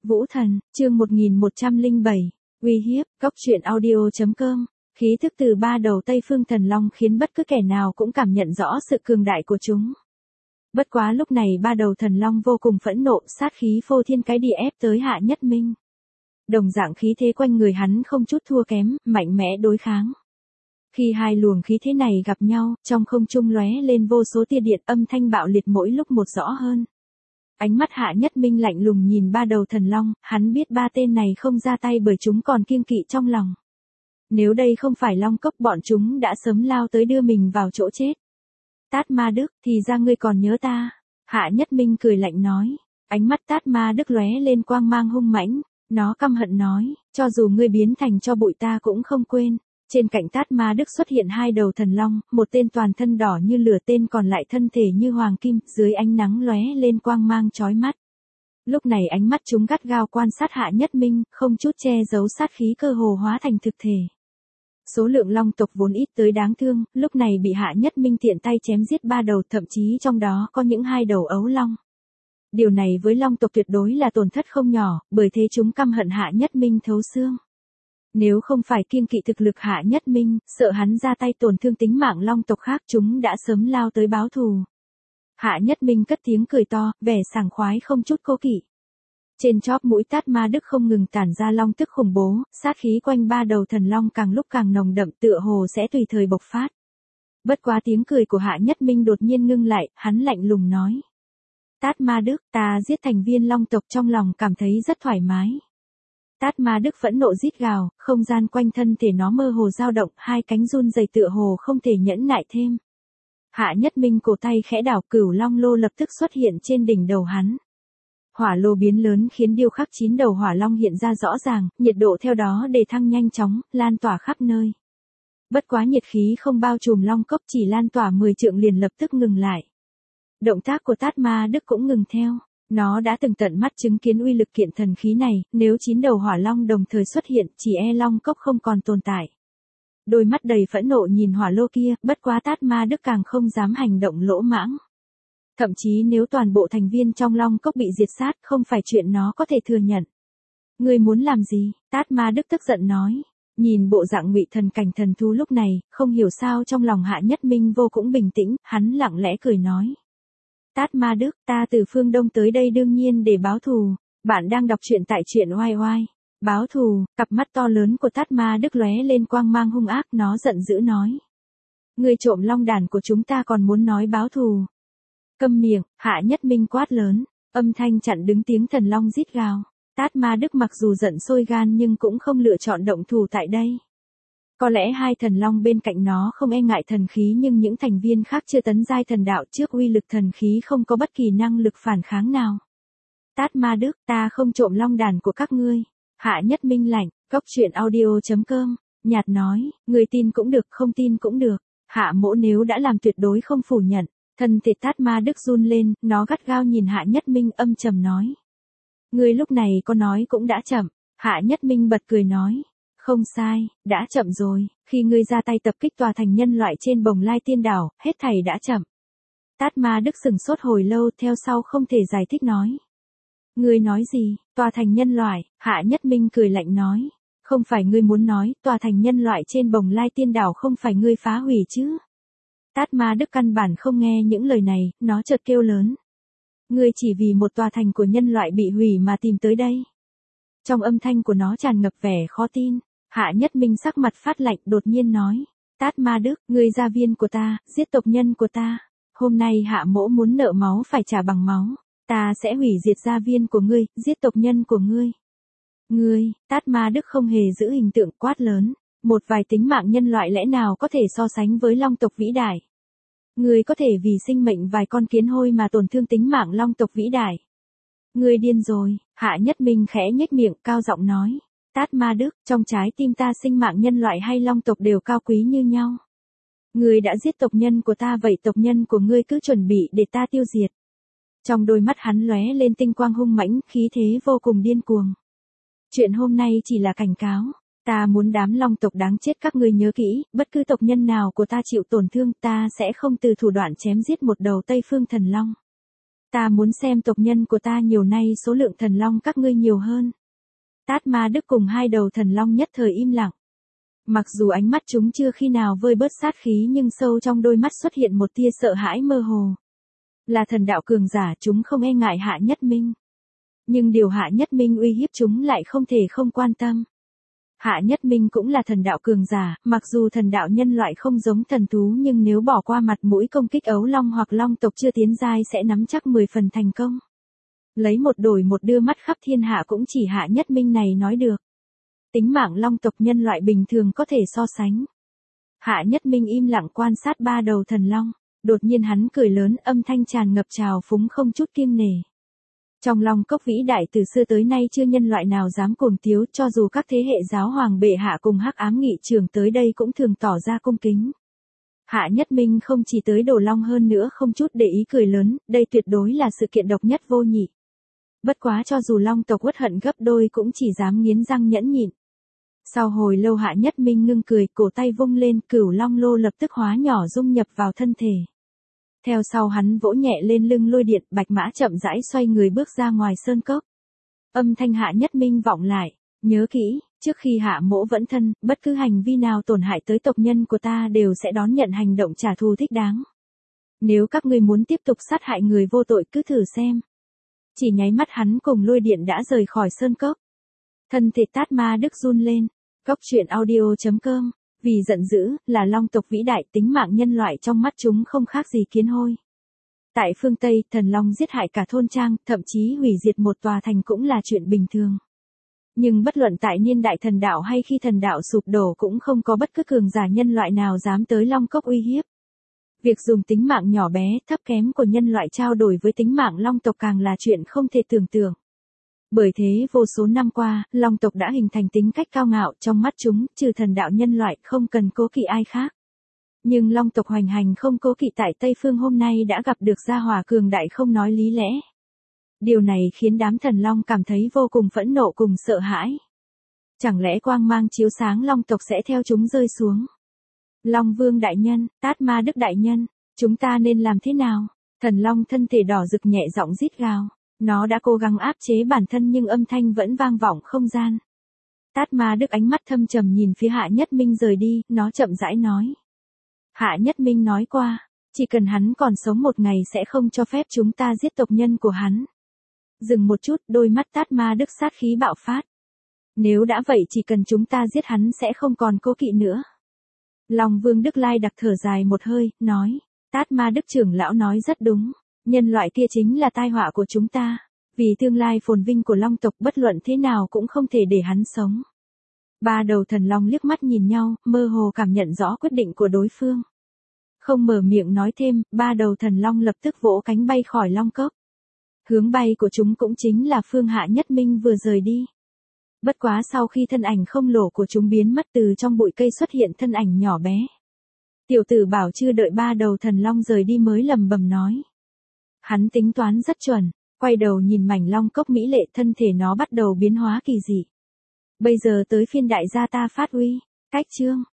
Vũ Thần, chương 1107, uy hiếp, góc truyện audio.com. Khí thức từ ba đầu Tây Phương Thần Long khiến bất cứ kẻ nào cũng cảm nhận rõ sự cường đại của chúng. Bất quá lúc này ba đầu Thần Long vô cùng phẫn nộ, sát khí phô thiên cái địa ép tới Hạ Nhất Minh. Đồng dạng khí thế quanh người hắn không chút thua kém, mạnh mẽ đối kháng. Khi hai luồng khí thế này gặp nhau, trong không trung lóe lên vô số tia điện, âm thanh bạo liệt mỗi lúc một rõ hơn. Ánh mắt Hạ Nhất Minh lạnh lùng nhìn ba đầu Thần Long, hắn biết ba tên này không ra tay bởi chúng còn kiêng kỵ trong lòng. Nếu đây không phải Long Cốc bọn chúng đã sớm lao tới đưa mình vào chỗ chết. Tát Ma Đức, thì ra ngươi còn nhớ ta. Hạ Nhất Minh cười lạnh nói. Ánh mắt Tát Ma Đức lóe lên quang mang hung mãnh. Nó căm hận nói, cho dù ngươi biến thành cho bụi ta cũng không quên. Trên cạnh Tát Ma Đức xuất hiện hai đầu Thần Long, một tên toàn thân đỏ như lửa, tên còn lại thân thể như hoàng kim, dưới ánh nắng lóe lên quang mang chói mắt. Lúc này ánh mắt chúng gắt gao quan sát Hạ Nhất Minh, không chút che giấu sát khí cơ hồ hóa thành thực thể. Số lượng long tộc vốn ít tới đáng thương, lúc này bị Hạ Nhất Minh tiện tay chém giết ba đầu, thậm chí trong đó có những hai đầu ấu long. Điều này với long tộc tuyệt đối là tổn thất không nhỏ, bởi thế chúng căm hận Hạ Nhất Minh thấu xương. Nếu không phải kiêng kỵ thực lực Hạ Nhất Minh, sợ hắn ra tay tổn thương tính mạng long tộc khác, chúng đã sớm lao tới báo thù. Hạ Nhất Minh cất tiếng cười to, vẻ sảng khoái không chút cố kỵ. Trên chóp mũi Tát Ma Đức không ngừng tản ra long tức khủng bố, sát khí quanh ba đầu Thần Long càng lúc càng nồng đậm, tựa hồ sẽ tùy thời bộc phát. Bất quá tiếng cười của Hạ Nhất Minh đột nhiên ngưng lại, hắn lạnh lùng nói. Tát Ma Đức, ta giết thành viên long tộc trong lòng cảm thấy rất thoải mái. Tát Ma Đức phẫn nộ rít gào, không gian quanh thân thể nó mơ hồ dao động, hai cánh run rẩy tựa hồ không thể nhẫn nại thêm. Hạ Nhất Minh cổ tay khẽ đảo, Cửu Long lô lập tức xuất hiện trên đỉnh đầu hắn. Hỏa lô biến lớn khiến điêu khắc 9 đầu hỏa long hiện ra rõ ràng, nhiệt độ theo đó đề thăng nhanh chóng, lan tỏa khắp nơi. Bất quá nhiệt khí không bao trùm long cốc, chỉ lan tỏa 10 trượng liền lập tức ngừng lại. Động tác của Tát Ma Đức cũng ngừng theo. Nó đã từng tận mắt chứng kiến uy lực kiện thần khí này, nếu 9 đầu hỏa long đồng thời xuất hiện, chỉ e long cốc không còn tồn tại. Đôi mắt đầy phẫn nộ nhìn hỏa lô kia, bất quá Tát Ma Đức càng không dám hành động lỗ mãng. Thậm chí nếu toàn bộ thành viên trong long cốc bị diệt sát, không phải chuyện nó có thể thừa nhận. Ngươi muốn làm gì? Tát Ma Đức tức giận nói. Nhìn bộ dạng ngụy thần cảnh thần thú lúc này, không hiểu sao trong lòng Hạ Nhất Minh vô cùng bình tĩnh, hắn lặng lẽ cười nói. Tát Ma Đức, ta từ phương Đông tới đây đương nhiên để báo thù. Bạn đang đọc truyện tại truyện oai oai. Báo thù, cặp mắt to lớn của Tát Ma Đức lóe lên quang mang hung ác, nó giận dữ nói. Ngươi trộm long đàn của chúng ta còn muốn nói báo thù. Câm miệng, Hạ Nhất Minh quát lớn, âm thanh chặn đứng tiếng Thần Long rít gào. Tát Ma Đức mặc dù giận sôi gan nhưng cũng không lựa chọn động thủ tại đây. Có lẽ hai Thần Long bên cạnh nó không e ngại thần khí, nhưng những thành viên khác chưa tấn giai thần đạo trước uy lực thần khí không có bất kỳ năng lực phản kháng nào. Tát Ma Đức, ta không trộm long đàn của các ngươi. Hạ Nhất Minh lạnh, góc truyện audio.com, nhạt nói, người tin cũng được không tin cũng được. Hạ mỗ nếu đã làm tuyệt đối không phủ nhận. Thân thể Tát Ma Đức run lên, nó gắt gao nhìn Hạ Nhất Minh âm trầm nói. Ngươi lúc này có nói cũng đã chậm. Hạ Nhất Minh bật cười nói. Không sai, đã chậm rồi, khi ngươi ra tay tập kích tòa thành nhân loại trên Bồng Lai Tiên Đảo, hết thảy đã chậm. Tát Ma Đức sừng sốt hồi lâu, theo sau không thể giải thích nói. Ngươi nói gì, tòa thành nhân loại? Hạ Nhất Minh cười lạnh nói. Không phải ngươi muốn nói, tòa thành nhân loại trên Bồng Lai Tiên Đảo không phải ngươi phá hủy chứ? Tát Ma Đức căn bản không nghe những lời này, nó chợt kêu lớn. Ngươi chỉ vì một tòa thành của nhân loại bị hủy mà tìm tới đây. Trong âm thanh của nó tràn ngập vẻ khó tin. Hạ Nhất Minh sắc mặt phát lạnh, đột nhiên nói. Tát Ma Đức, ngươi gia viên của ta, giết tộc nhân của ta. Hôm nay hạ mỗ muốn nợ máu phải trả bằng máu. Ta sẽ hủy diệt gia viên của ngươi, giết tộc nhân của ngươi. Ngươi, Tát Ma Đức không hề giữ hình tượng, quát lớn. Một vài tính mạng nhân loại lẽ nào có thể so sánh với long tộc vĩ đại. Ngươi có thể vì sinh mệnh vài con kiến hôi mà tổn thương tính mạng long tộc vĩ đại. Ngươi điên rồi. Hạ Nhất Minh khẽ nhếch miệng, cao giọng nói. Tát Ma Đức, trong trái tim ta sinh mạng nhân loại hay long tộc đều cao quý như nhau. Ngươi đã giết tộc nhân của ta, vậy tộc nhân của ngươi cứ chuẩn bị để ta tiêu diệt. Trong đôi mắt hắn lóe lên tinh quang hung mãnh, khí thế vô cùng điên cuồng. Chuyện hôm nay chỉ là cảnh cáo. Ta muốn đám long tộc đáng chết các ngươi nhớ kỹ, bất cứ tộc nhân nào của ta chịu tổn thương, ta sẽ không từ thủ đoạn chém giết một đầu Tây Phương Thần Long. Ta muốn xem tộc nhân của ta nhiều nay số lượng thần long các ngươi nhiều hơn. Tát Ma Đức cùng hai đầu thần long nhất thời im lặng. Mặc dù ánh mắt chúng chưa khi nào vơi bớt sát khí nhưng sâu trong đôi mắt xuất hiện một tia sợ hãi mơ hồ. Là thần đạo cường giả chúng không e ngại Hạ Nhất Minh. Nhưng điều Hạ Nhất Minh uy hiếp chúng lại không thể không quan tâm. Hạ Nhất Minh cũng là thần đạo cường giả, mặc dù thần đạo nhân loại không giống thần thú nhưng nếu bỏ qua mặt mũi công kích ấu long hoặc long tộc chưa tiến giai sẽ nắm chắc 10 phần thành công. Lấy một đổi một đưa mắt khắp thiên hạ cũng chỉ Hạ Nhất Minh này nói được. Tính mạng long tộc nhân loại bình thường có thể so sánh. Hạ Nhất Minh im lặng quan sát ba đầu thần long, đột nhiên hắn cười lớn, âm thanh tràn ngập trào phúng không chút kiêng nể. Trong Long Cốc vĩ đại từ xưa tới nay chưa nhân loại nào dám cuồng tiếu, cho dù các thế hệ giáo hoàng bệ hạ cùng Hắc Ám Nghị trưởng tới đây cũng thường tỏ ra cung kính. Hạ Nhất Minh không chỉ tới đổ long hơn nữa không chút để ý cười lớn, đây tuyệt đối là sự kiện độc nhất vô nhị. Bất quá cho dù long tộc uất hận gấp đôi cũng chỉ dám nghiến răng nhẫn nhịn. Sau hồi lâu Hạ Nhất Minh ngưng cười, cổ tay vung lên, cửu long lô lập tức hóa nhỏ dung nhập vào thân thể. Theo sau hắn vỗ nhẹ lên lưng lôi điện, bạch mã chậm rãi xoay người bước ra ngoài sơn cốc. Âm thanh Hạ Nhất Minh vọng lại, nhớ kỹ, trước khi Hạ mỗ vẫn thân, bất cứ hành vi nào tổn hại tới tộc nhân của ta đều sẽ đón nhận hành động trả thù thích đáng. Nếu các ngươi muốn tiếp tục sát hại người vô tội cứ thử xem. Chỉ nháy mắt hắn cùng lôi điện đã rời khỏi sơn cốc. Thân thể Tát Ma Đức run lên. Cốc truyện audio.com, vì giận dữ, là long tộc vĩ đại, tính mạng nhân loại trong mắt chúng không khác gì kiến hôi. Tại phương Tây, thần long giết hại cả thôn trang, thậm chí hủy diệt một tòa thành cũng là chuyện bình thường. Nhưng bất luận tại niên đại thần đạo hay khi thần đạo sụp đổ cũng không có bất cứ cường giả nhân loại nào dám tới Long Cốc uy hiếp. Việc dùng tính mạng nhỏ bé, thấp kém của nhân loại trao đổi với tính mạng long tộc càng là chuyện không thể tưởng tượng. Bởi thế vô số năm qua, long tộc đã hình thành tính cách cao ngạo, trong mắt chúng, trừ thần đạo nhân loại không cần cố kỵ ai khác. Nhưng long tộc hoành hành không cố kỵ tại Tây Phương hôm nay đã gặp được gia hỏa cường đại không nói lý lẽ. Điều này khiến đám thần long cảm thấy vô cùng phẫn nộ cùng sợ hãi. Chẳng lẽ quang mang chiếu sáng long tộc sẽ theo chúng rơi xuống? Long Vương đại nhân, Tát Ma Đức đại nhân, chúng ta nên làm thế nào? Thần long thân thể đỏ rực nhẹ giọng rít gào. Nó đã cố gắng áp chế bản thân nhưng âm thanh vẫn vang vọng không gian. Tát Ma Đức ánh mắt thâm trầm nhìn phía Hạ Nhất Minh rời đi, nó chậm rãi nói. Hạ Nhất Minh nói qua, chỉ cần hắn còn sống một ngày sẽ không cho phép chúng ta giết tộc nhân của hắn. Dừng một chút, đôi mắt Tát Ma Đức sát khí bạo phát. Nếu đã vậy chỉ cần chúng ta giết hắn sẽ không còn cố kỵ nữa. Long Vương Đức Lai đặc thở dài một hơi, nói. Tát Ma Đức trưởng lão nói rất đúng. Nhân loại kia chính là tai họa của chúng ta. Vì tương lai phồn vinh của long tộc bất luận thế nào cũng không thể để hắn sống. Ba đầu thần long liếc mắt nhìn nhau, mơ hồ cảm nhận rõ quyết định của đối phương. Không mở miệng nói thêm, ba đầu thần long lập tức vỗ cánh bay khỏi long cốc. Hướng bay của chúng cũng chính là phương Hạ Nhất Minh vừa rời đi. Bất quá sau khi thân ảnh không lồ của chúng biến mất từ trong bụi cây xuất hiện thân ảnh nhỏ bé. Tiểu tử bảo chưa đợi ba đầu thần long rời đi mới lầm bầm nói. Hắn tính toán rất chuẩn, quay đầu nhìn mảnh long cốc mỹ lệ thân thể nó bắt đầu biến hóa kỳ dị. Bây giờ tới phiên đại gia ta phát uy, cách chương.